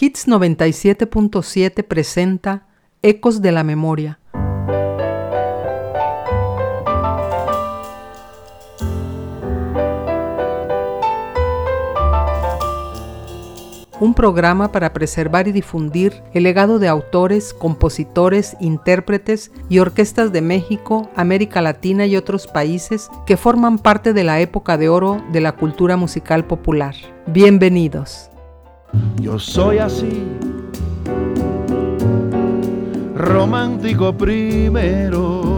Hits 97.7 presenta Ecos de la Memoria. Un programa para preservar y difundir el legado de autores, compositores, intérpretes y orquestas de México, América Latina y otros países que forman parte de la época de oro de la cultura musical popular. Bienvenidos. Yo soy así, romántico primero.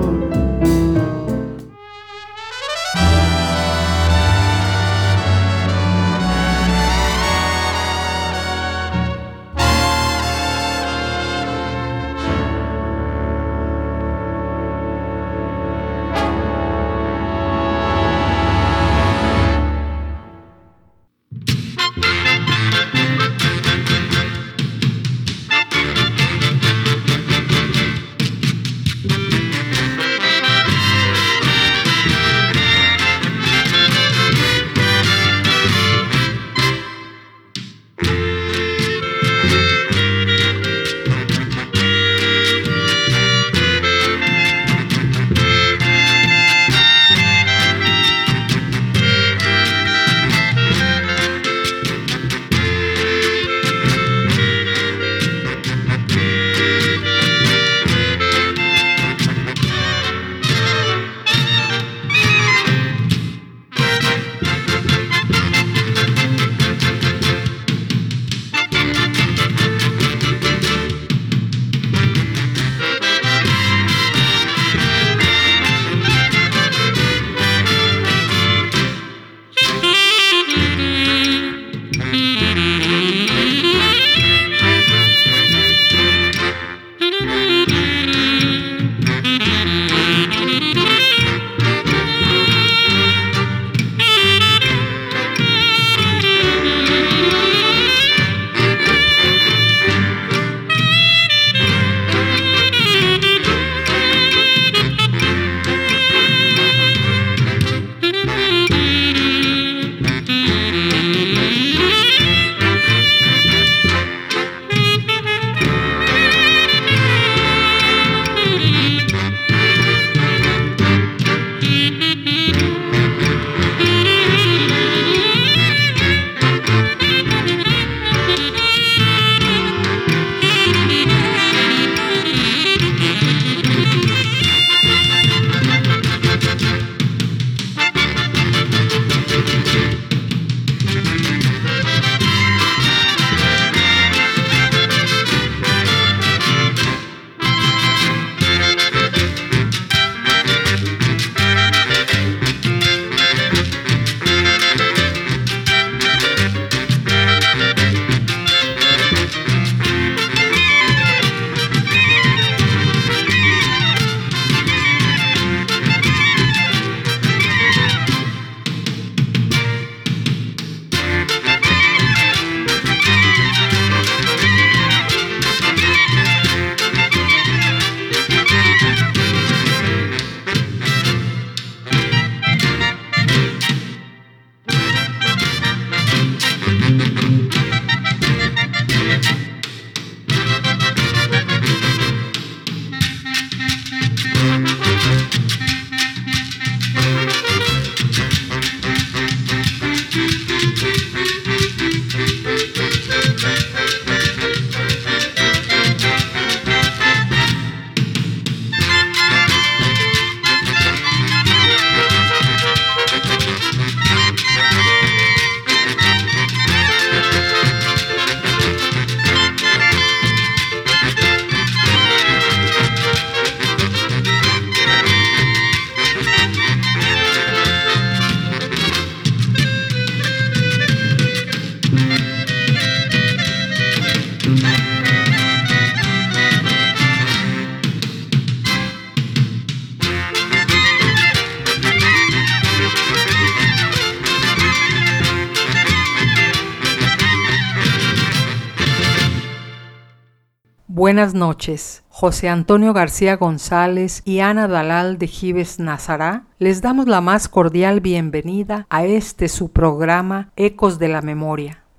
Buenas noches. José Antonio García González y Ana Dalal de Gives Nazará les damos la más cordial bienvenida a este su programa Ecos de la Memoria.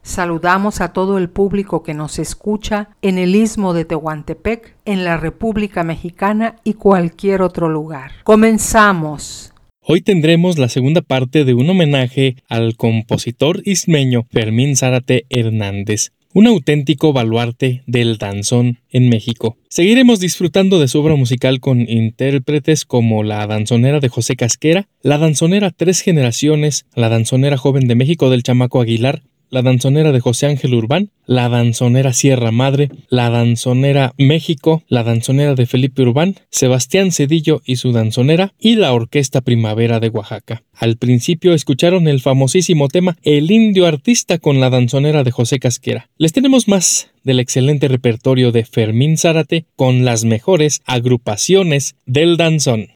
Saludamos a todo el público que nos escucha en el Istmo de Tehuantepec, en la República Mexicana y cualquier otro lugar. ¡Comenzamos! Hoy tendremos la segunda parte de un homenaje al compositor istmeño Fermín Zárate Hernández, un auténtico baluarte del danzón en México. Seguiremos disfrutando de su obra musical con intérpretes como la danzonera de José Casquera, la danzonera Tres Generaciones, la danzonera Joven de México del Chamaco Aguilar, la danzonera de José Ángel Urbán, la danzonera Sierra Madre, la danzonera México, la danzonera de Felipe Urbán, Sebastián Cedillo y su danzonera, y la Orquesta Primavera de Oaxaca. Al principio escucharon el famosísimo tema El Indio Artista con la danzonera de José Casquera. Les tenemos más del excelente repertorio de Fermín Zárate con las mejores agrupaciones del danzón.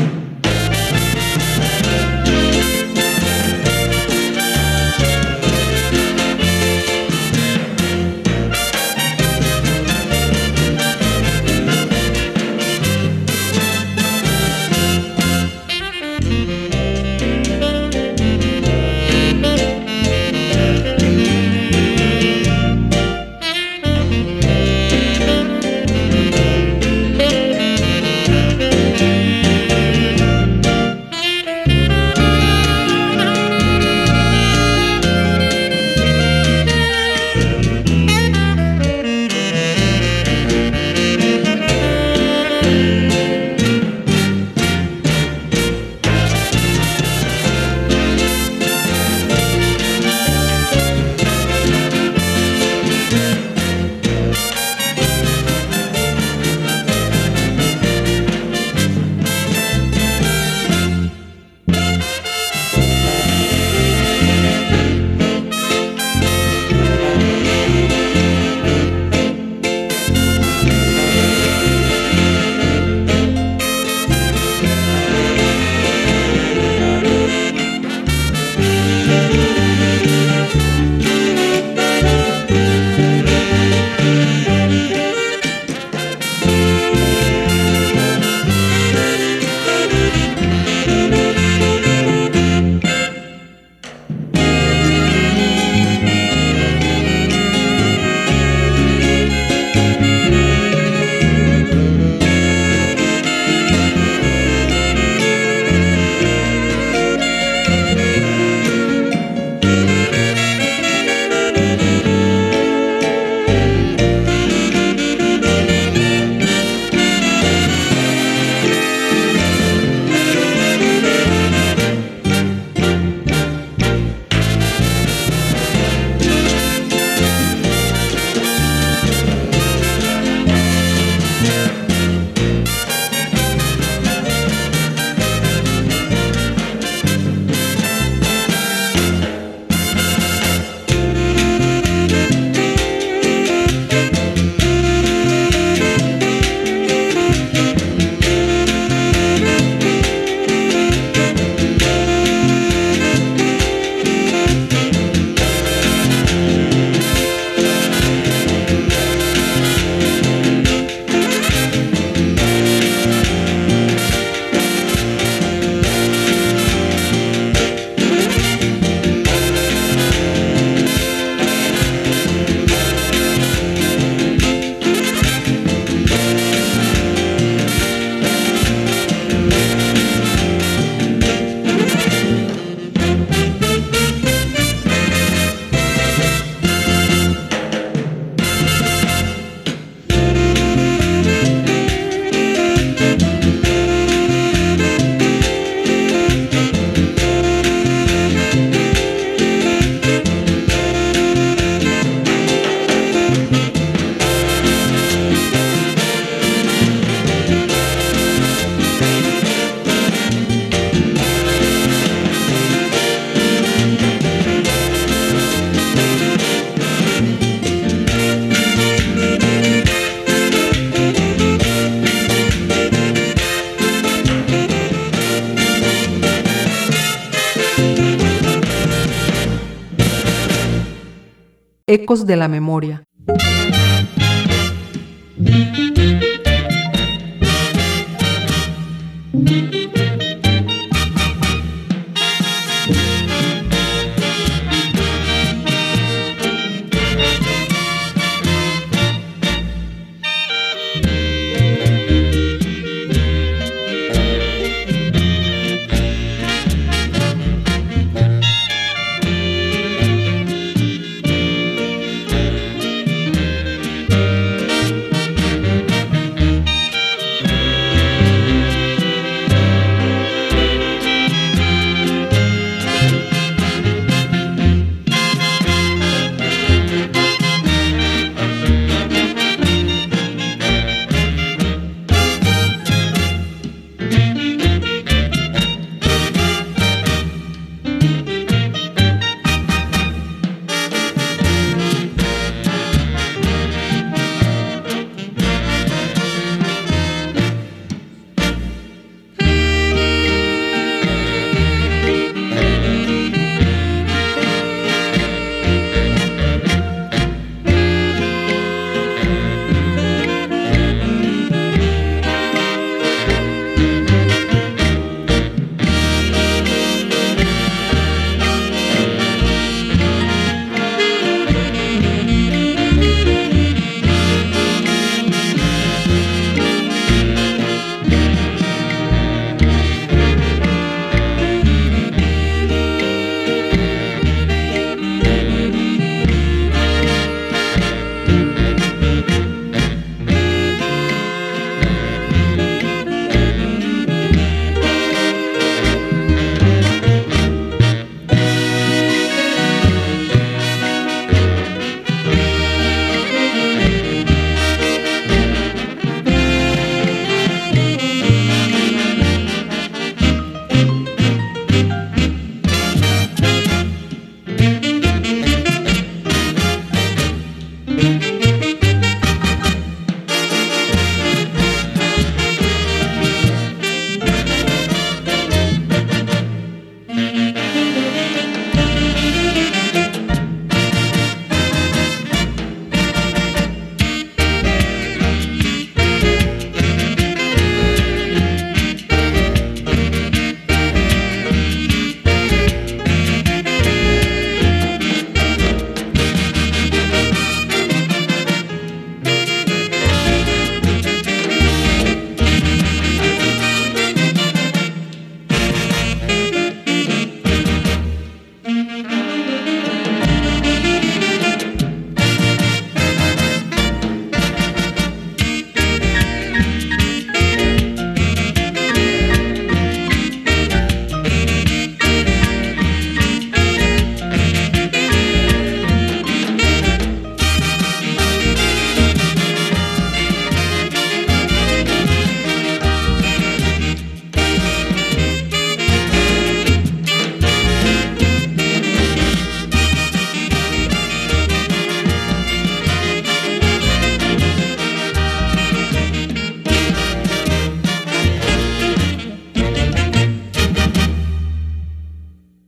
Ecos de la memoria.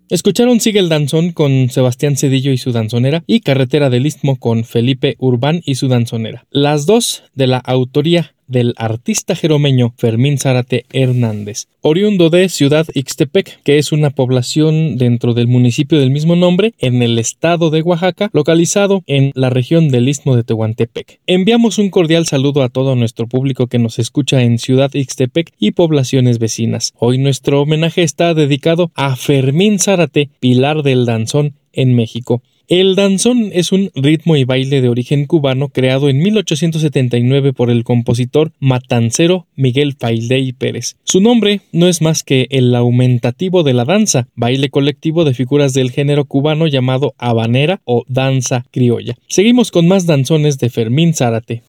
Escucharon Sigue el Danzón con Sebastián Cedillo y su danzonera y Carretera del Istmo con Felipe Urbán y su danzonera. Las dos de la autoría del artista jeromeño Fermín Zárate Hernández, oriundo de Ciudad Ixtepec, que es una población dentro del municipio del mismo nombre en el estado de Oaxaca, localizado en la región del Istmo de Tehuantepec. Enviamos un cordial saludo a todo nuestro público que nos escucha en Ciudad Ixtepec y poblaciones vecinas. Hoy nuestro homenaje está dedicado a Fermín Zárate, pilar del danzón en México. El danzón es un ritmo y baile de origen cubano creado en 1879 por el compositor matancero Miguel Faidey Pérez. Su nombre no es más que el aumentativo de la danza, baile colectivo de figuras del género cubano llamado habanera o danza criolla. Seguimos con más danzones de Fermín Zárate.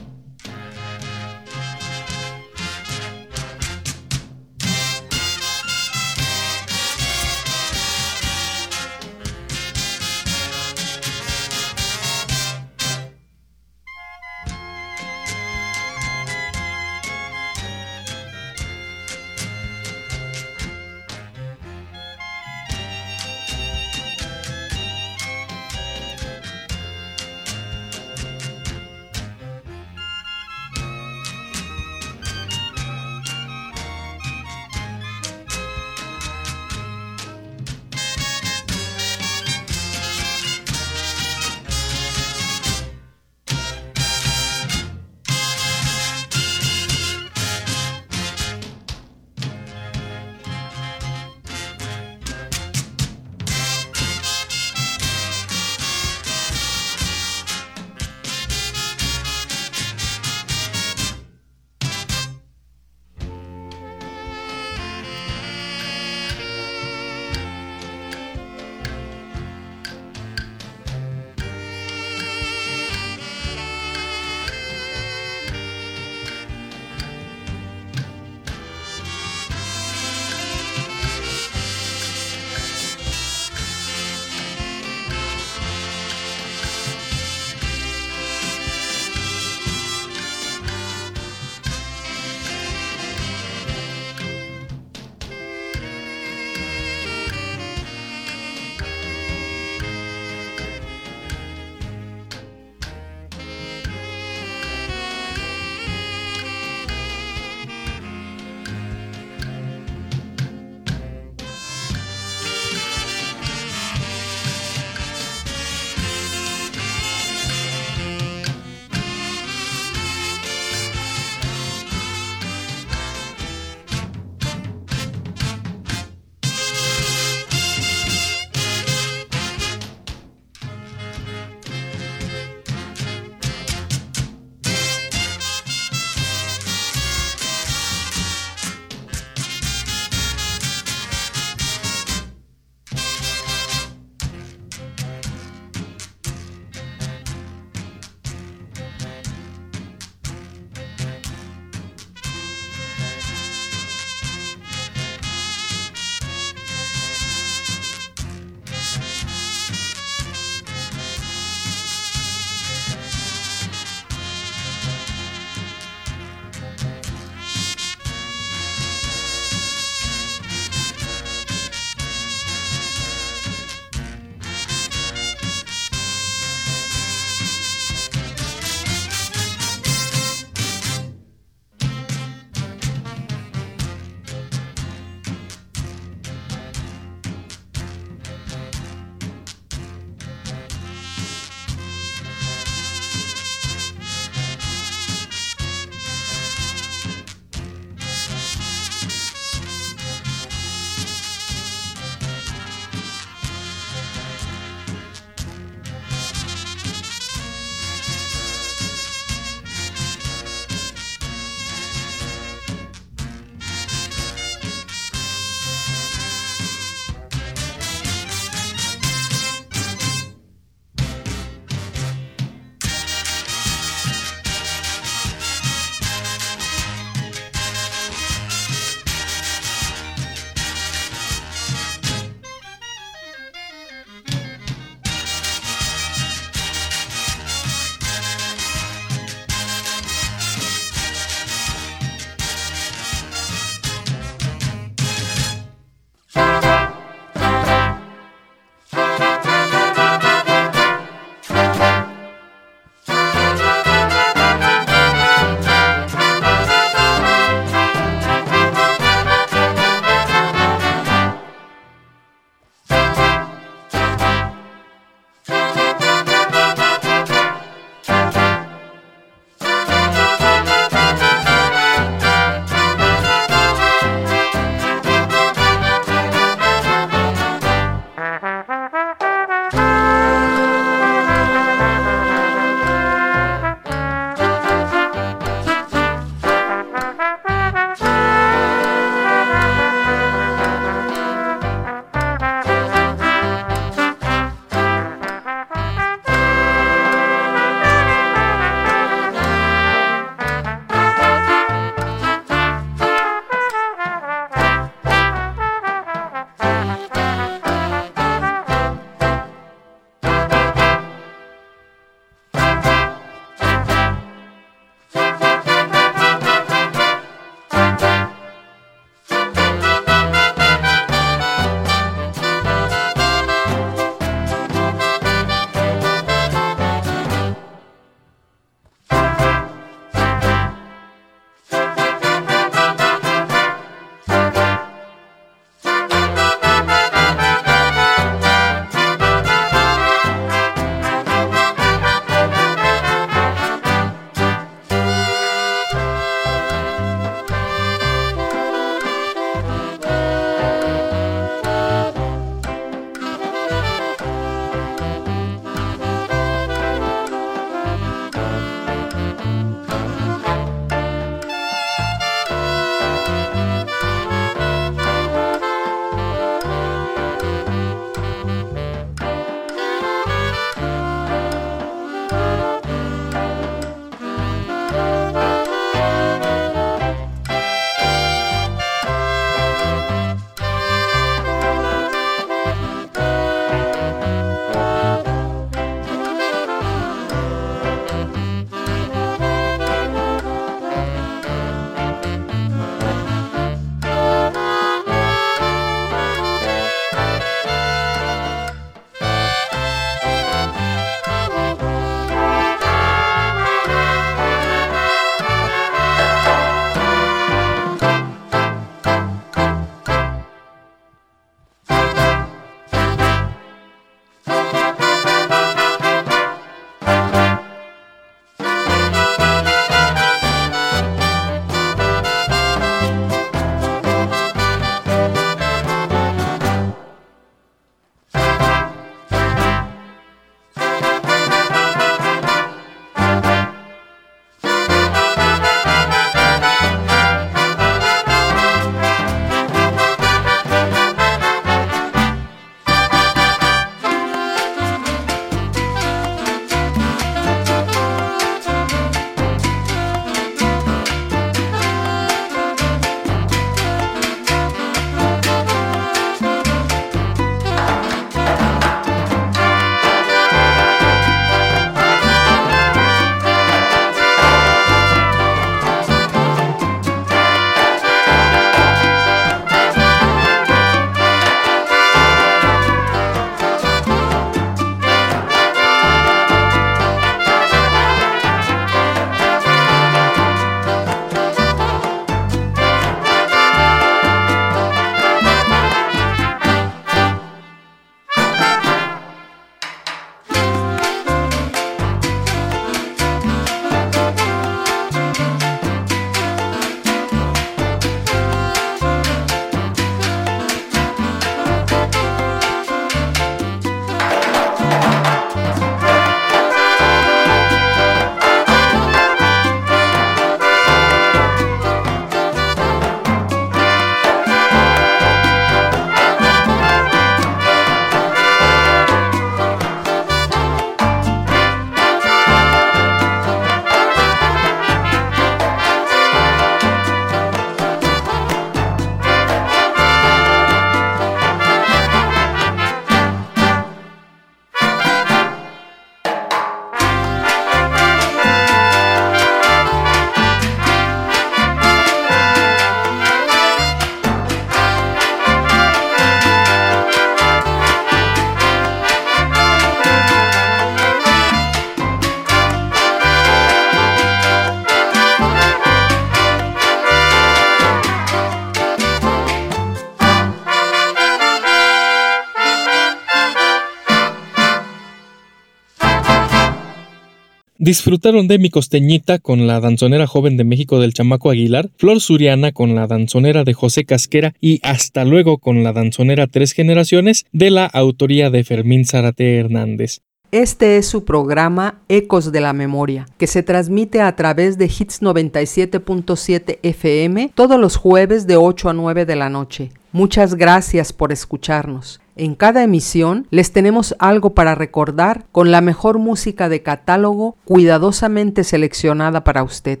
disfrutaron de Mi Costeñita con la danzonera joven de México del Chamaco Aguilar, Flor Suriana con la danzonera de José Casquera y Hasta Luego con la danzonera Tres Generaciones de la autoría de Fermín Zárate Hernández. Este es su programa Ecos de la Memoria, que se transmite a través de Hits 97.7 FM todos los jueves de 8 a 9 de la noche. Muchas gracias por escucharnos. En cada emisión les tenemos algo para recordar con la mejor música de catálogo cuidadosamente seleccionada para usted.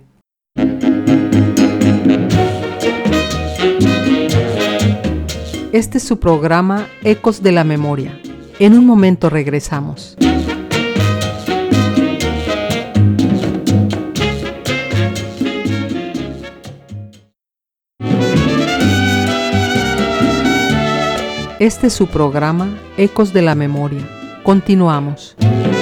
Este es su programa Ecos de la Memoria. En un momento regresamos. Este es su programa Ecos de la Memoria. Continuamos.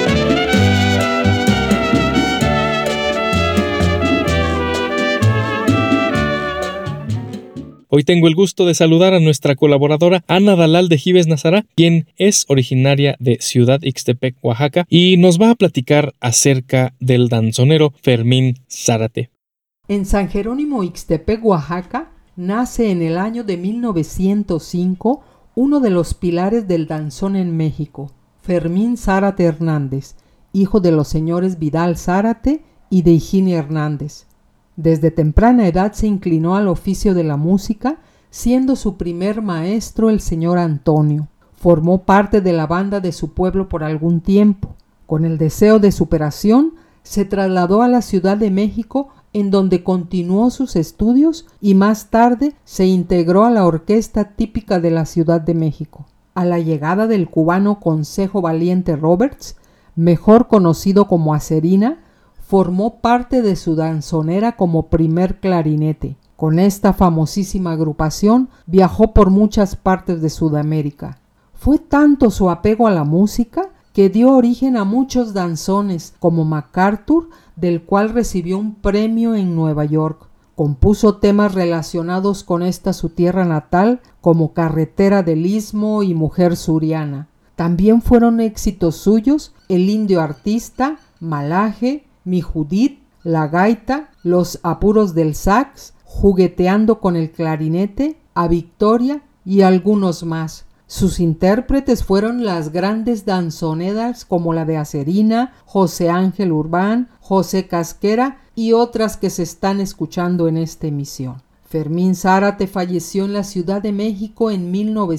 Hoy tengo el gusto de saludar a nuestra colaboradora Ana Dalal de Gives Nazará, quien es originaria de Ciudad Ixtepec, Oaxaca, y nos va a platicar acerca del danzonero Fermín Zárate. En San Jerónimo Ixtepec, Oaxaca, nace en el año de 1905 uno de los pilares del danzón en México, Fermín Zárate Hernández, hijo de los señores Vidal Zárate y de Higinia Hernández. Desde temprana edad se inclinó al oficio de la música, siendo su primer maestro el señor Antonio. Formó parte de la banda de su pueblo por algún tiempo. Con el deseo de superación, se trasladó a la Ciudad de México, en donde continuó sus estudios y más tarde se integró a la orquesta típica de la Ciudad de México. A la llegada del cubano Consejo Valiente Roberts, mejor conocido como Acerina, formó parte de su danzonera como primer clarinete. Con esta famosísima agrupación viajó por muchas partes de Sudamérica. Fue tanto su apego a la música que dio origen a muchos danzones, como MacArthur, del cual recibió un premio en Nueva York. Compuso temas relacionados con esta su tierra natal, como Carretera del Istmo y Mujer Suriana. También fueron éxitos suyos El Indio Artista, Malaje, Mi Judith, La Gaita, Los Apuros del Sax, Jugueteando con el Clarinete, A Victoria y algunos más. Sus intérpretes fueron las grandes danzoneras como la de Acerina, José Ángel Urbán, José Casquera y otras que se están escuchando en esta emisión. Fermín Zárate falleció en la Ciudad de México en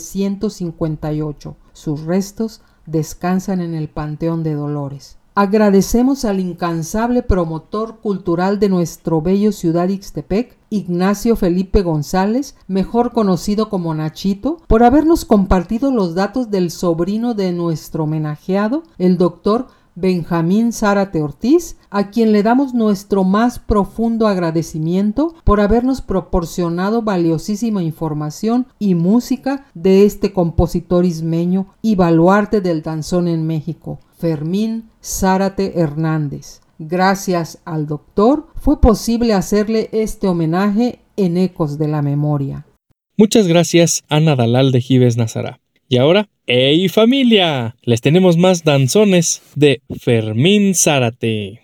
1958. Sus restos descansan en el Panteón de Dolores. Agradecemos al incansable promotor cultural de nuestro bello Ciudad Ixtepec, Ignacio Felipe González, mejor conocido como Nachito, por habernos compartido los datos del sobrino de nuestro homenajeado, el doctor Benjamín Zárate Ortiz, a quien le damos nuestro más profundo agradecimiento por habernos proporcionado valiosísima información y música de este compositor ismeño y baluarte del danzón en México, Fermín Zárate Hernández. Gracias al doctor fue posible hacerle este homenaje en Ecos de la Memoria. Muchas gracias, Ana Dalal de Gives Nazará. Y ahora, ¡hey familia! Les tenemos más danzones de Fermín Zárate.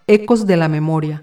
Ecos de la Memoria.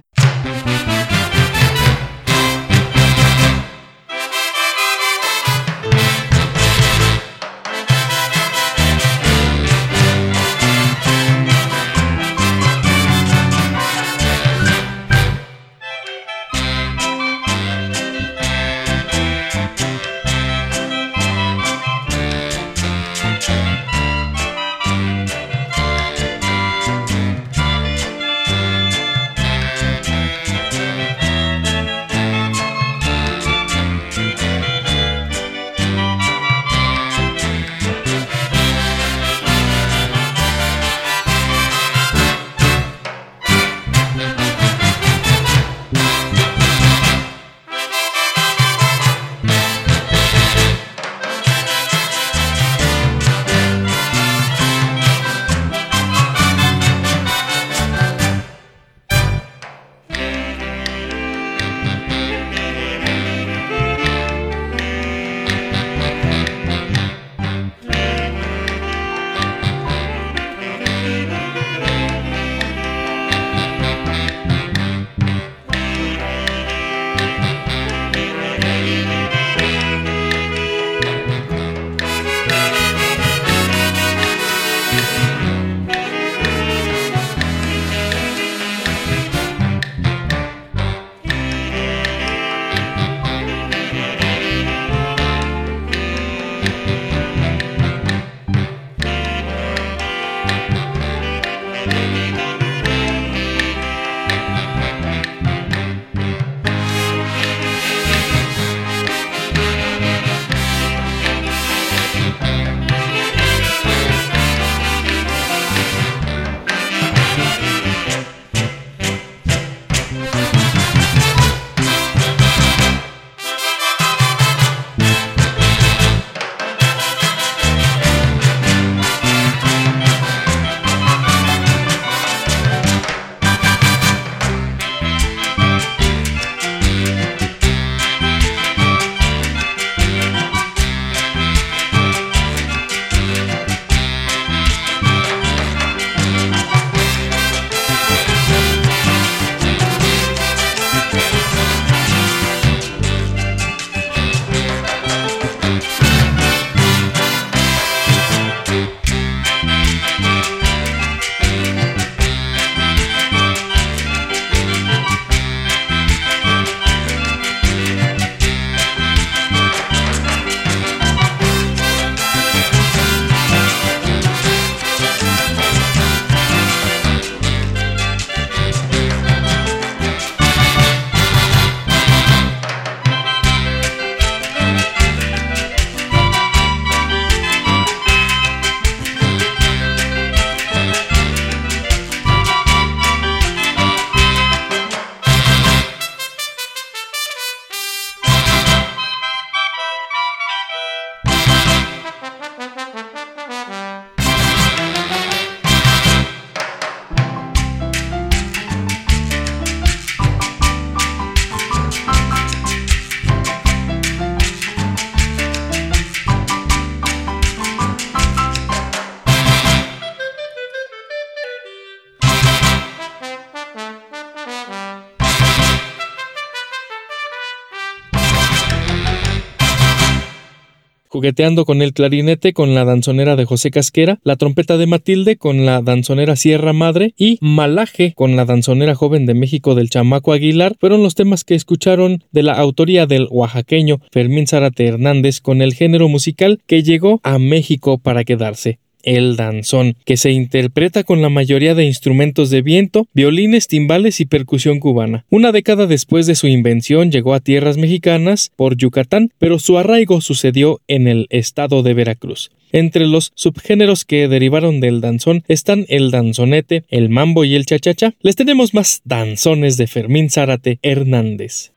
Jugueteando con el clarinete con la danzonera de José Casquera, la trompeta de Matilde con la danzonera Sierra Madre y Malaje con la danzonera joven de México del Chamaco Aguilar fueron los temas que escucharon de la autoría del oaxaqueño Fermín Zárate Hernández con el género musical que llegó a México para quedarse. El danzón, que se interpreta con la mayoría de instrumentos de viento, violines, timbales y percusión cubana. Una década después de su invención llegó a tierras mexicanas por Yucatán, pero su arraigo sucedió en el estado de Veracruz. Entre los subgéneros que derivaron del danzón están el danzonete, el mambo y el cha-cha-cha. Les tenemos más danzones de Fermín Zárate Hernández.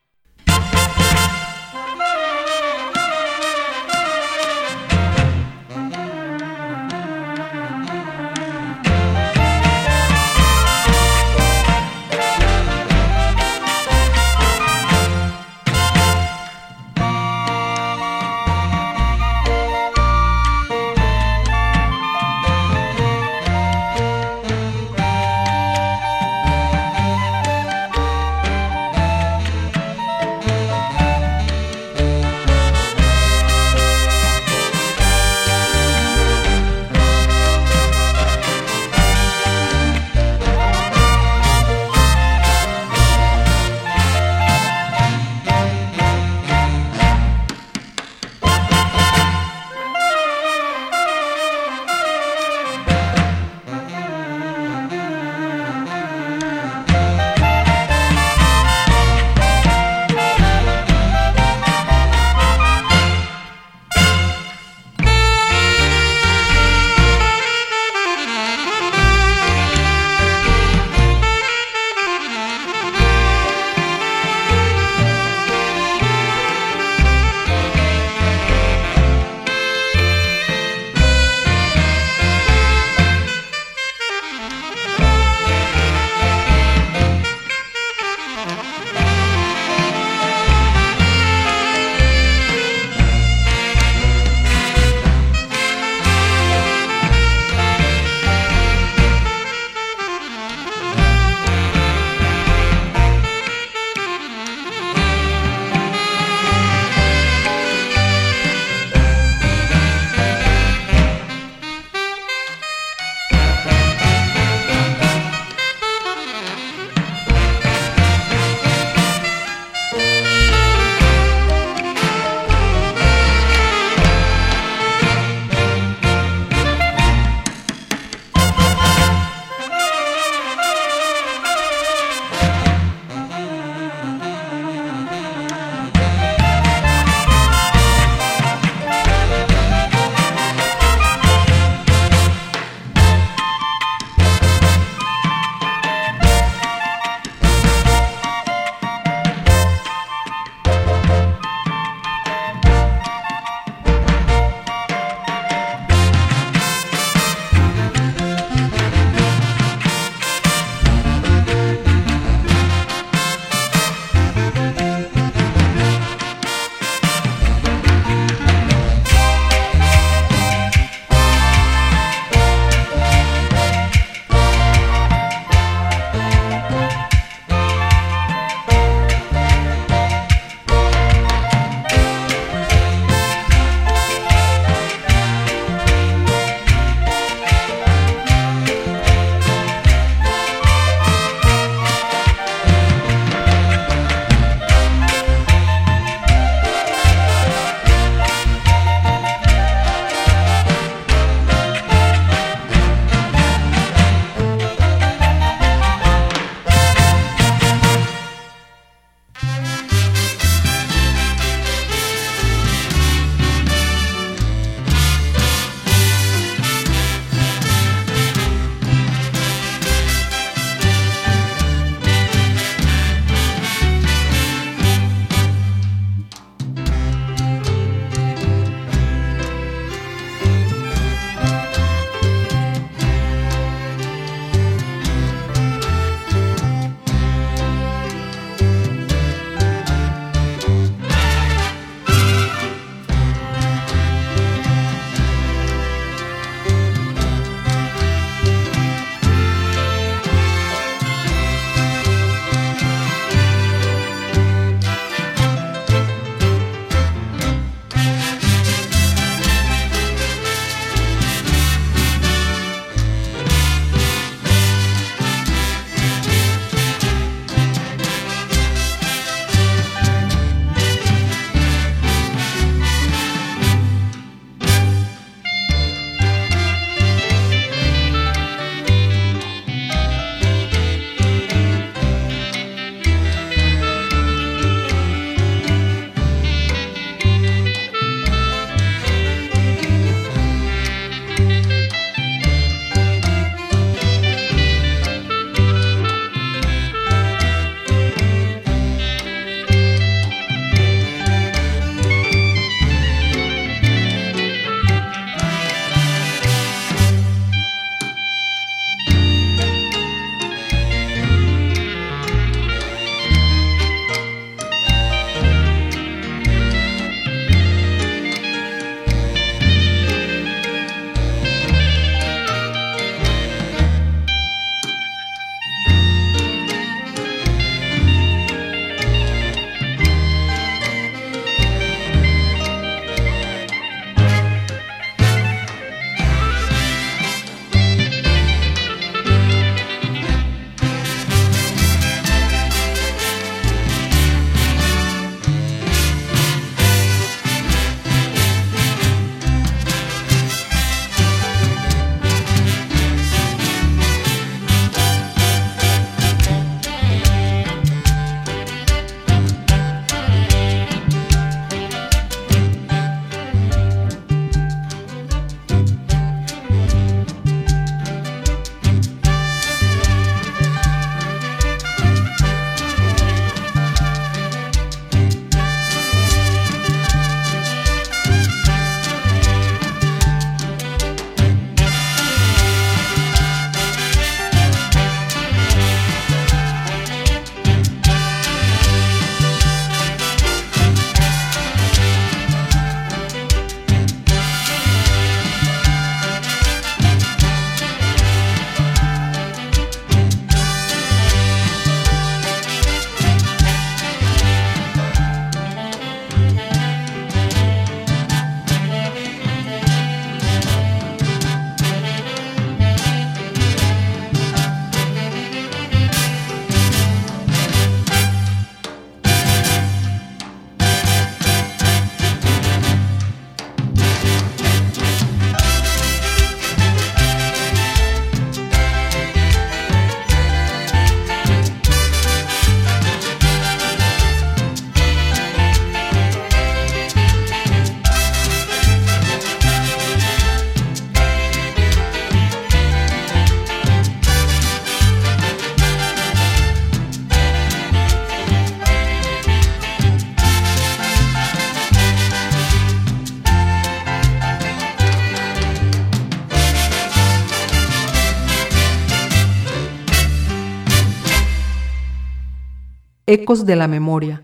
Ecos de la Memoria.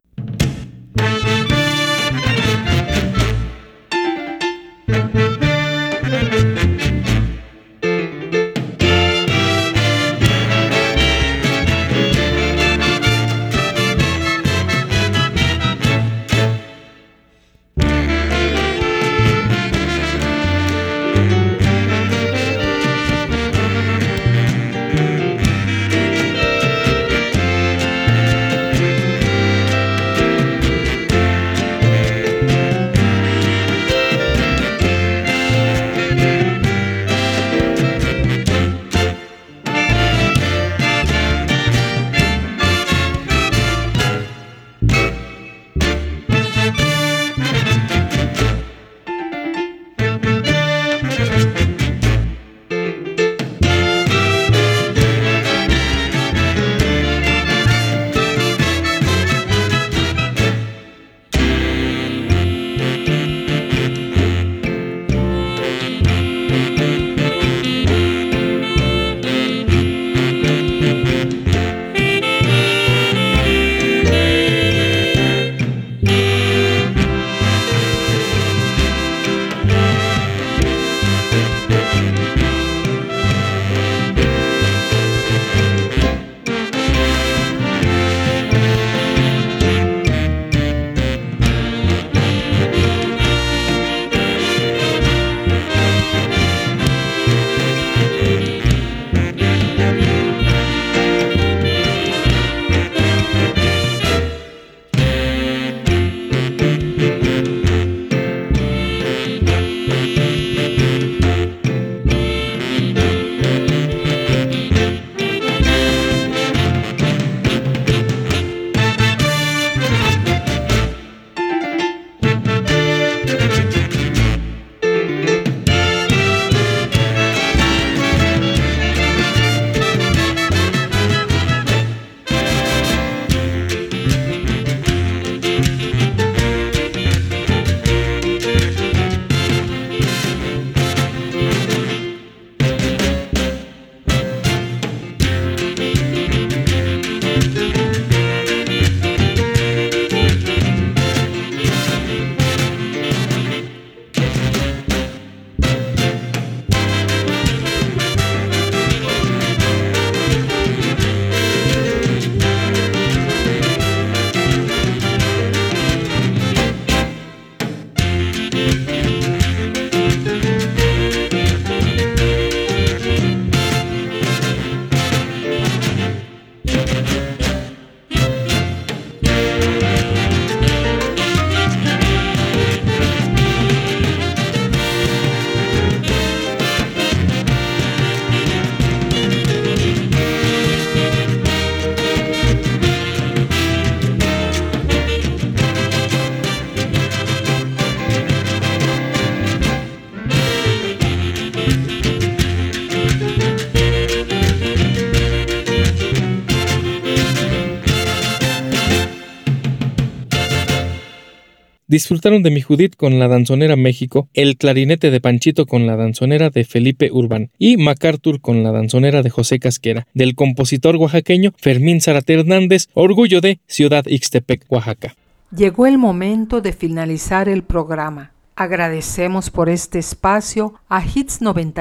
Disfrutaron de Mi Judith con la danzonera México, El clarinete de Panchito con la danzonera de Felipe Urbán y MacArthur con la danzonera de José Casquera, del compositor oaxaqueño Fermín Zárate Hernández, orgullo de Ciudad Ixtepec, Oaxaca. Llegó el momento de finalizar el programa. Agradecemos por este espacio a Hits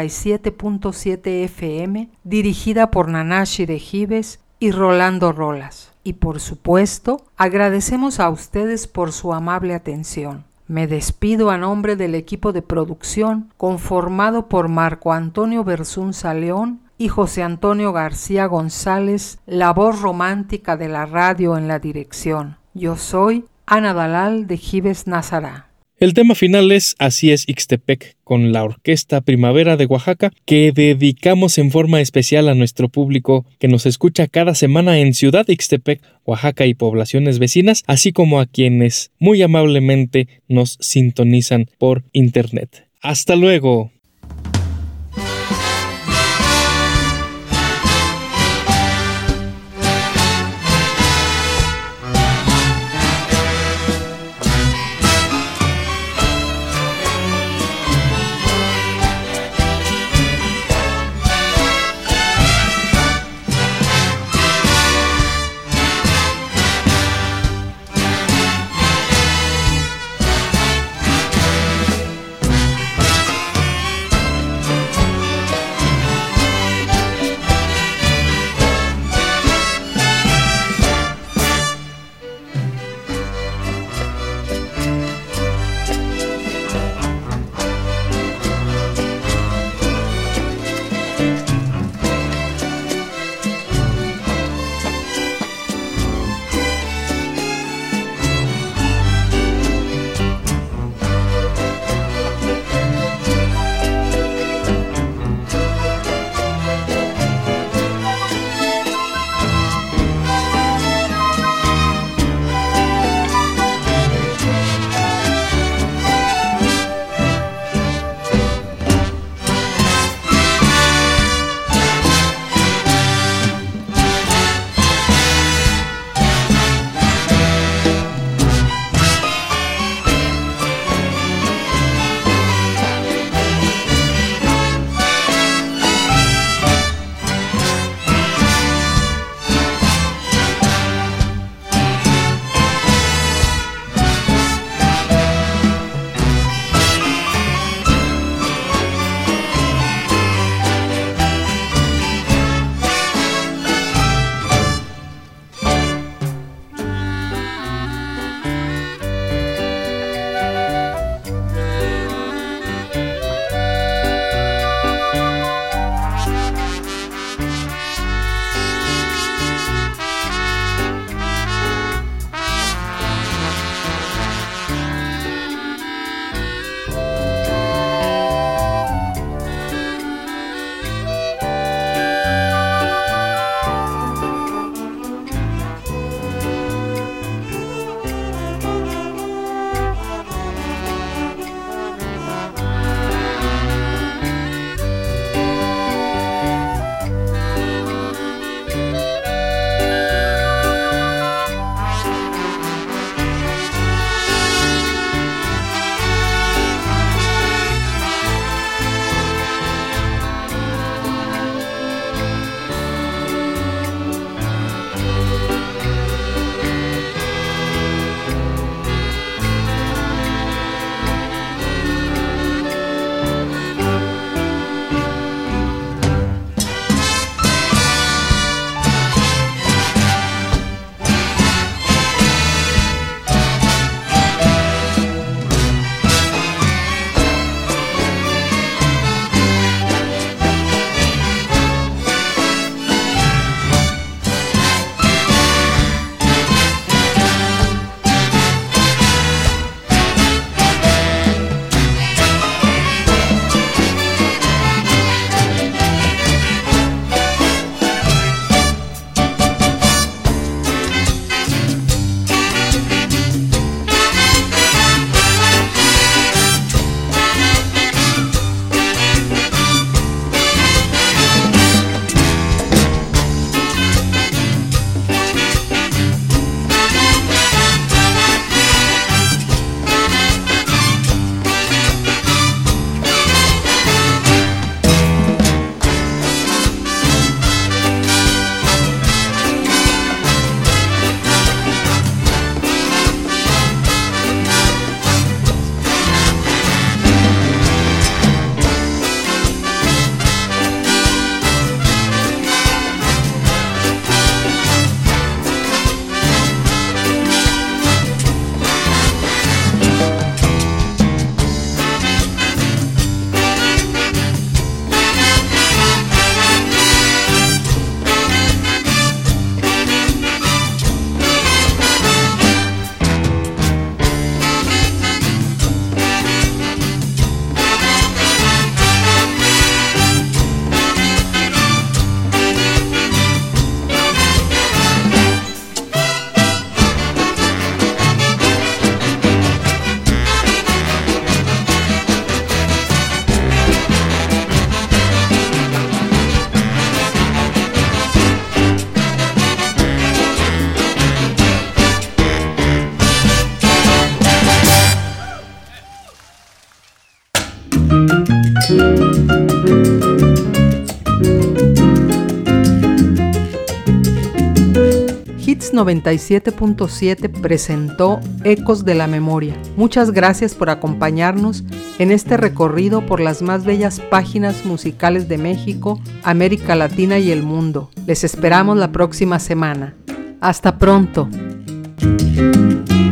97.7 FM, dirigida por Nanashi de Gives y Rolando Rolas. Y por supuesto, agradecemos a ustedes por su amable atención. Me despido a nombre del equipo de producción conformado por Marco Antonio Bersunza León y José Antonio García González, la voz romántica de la radio en la dirección. Yo soy Ana Dalal de Gives Nazará. El tema final es Así es Ixtepec, con la Orquesta Primavera de Oaxaca, que dedicamos en forma especial a nuestro público que nos escucha cada semana en Ciudad Ixtepec, Oaxaca y poblaciones vecinas, así como a quienes muy amablemente nos sintonizan por internet. ¡Hasta luego! Hits 97.7 presentó Ecos de la Memoria. Muchas gracias por acompañarnos en este recorrido por las más bellas páginas musicales de México, América Latina y el mundo. Les esperamos la próxima semana. Hasta pronto.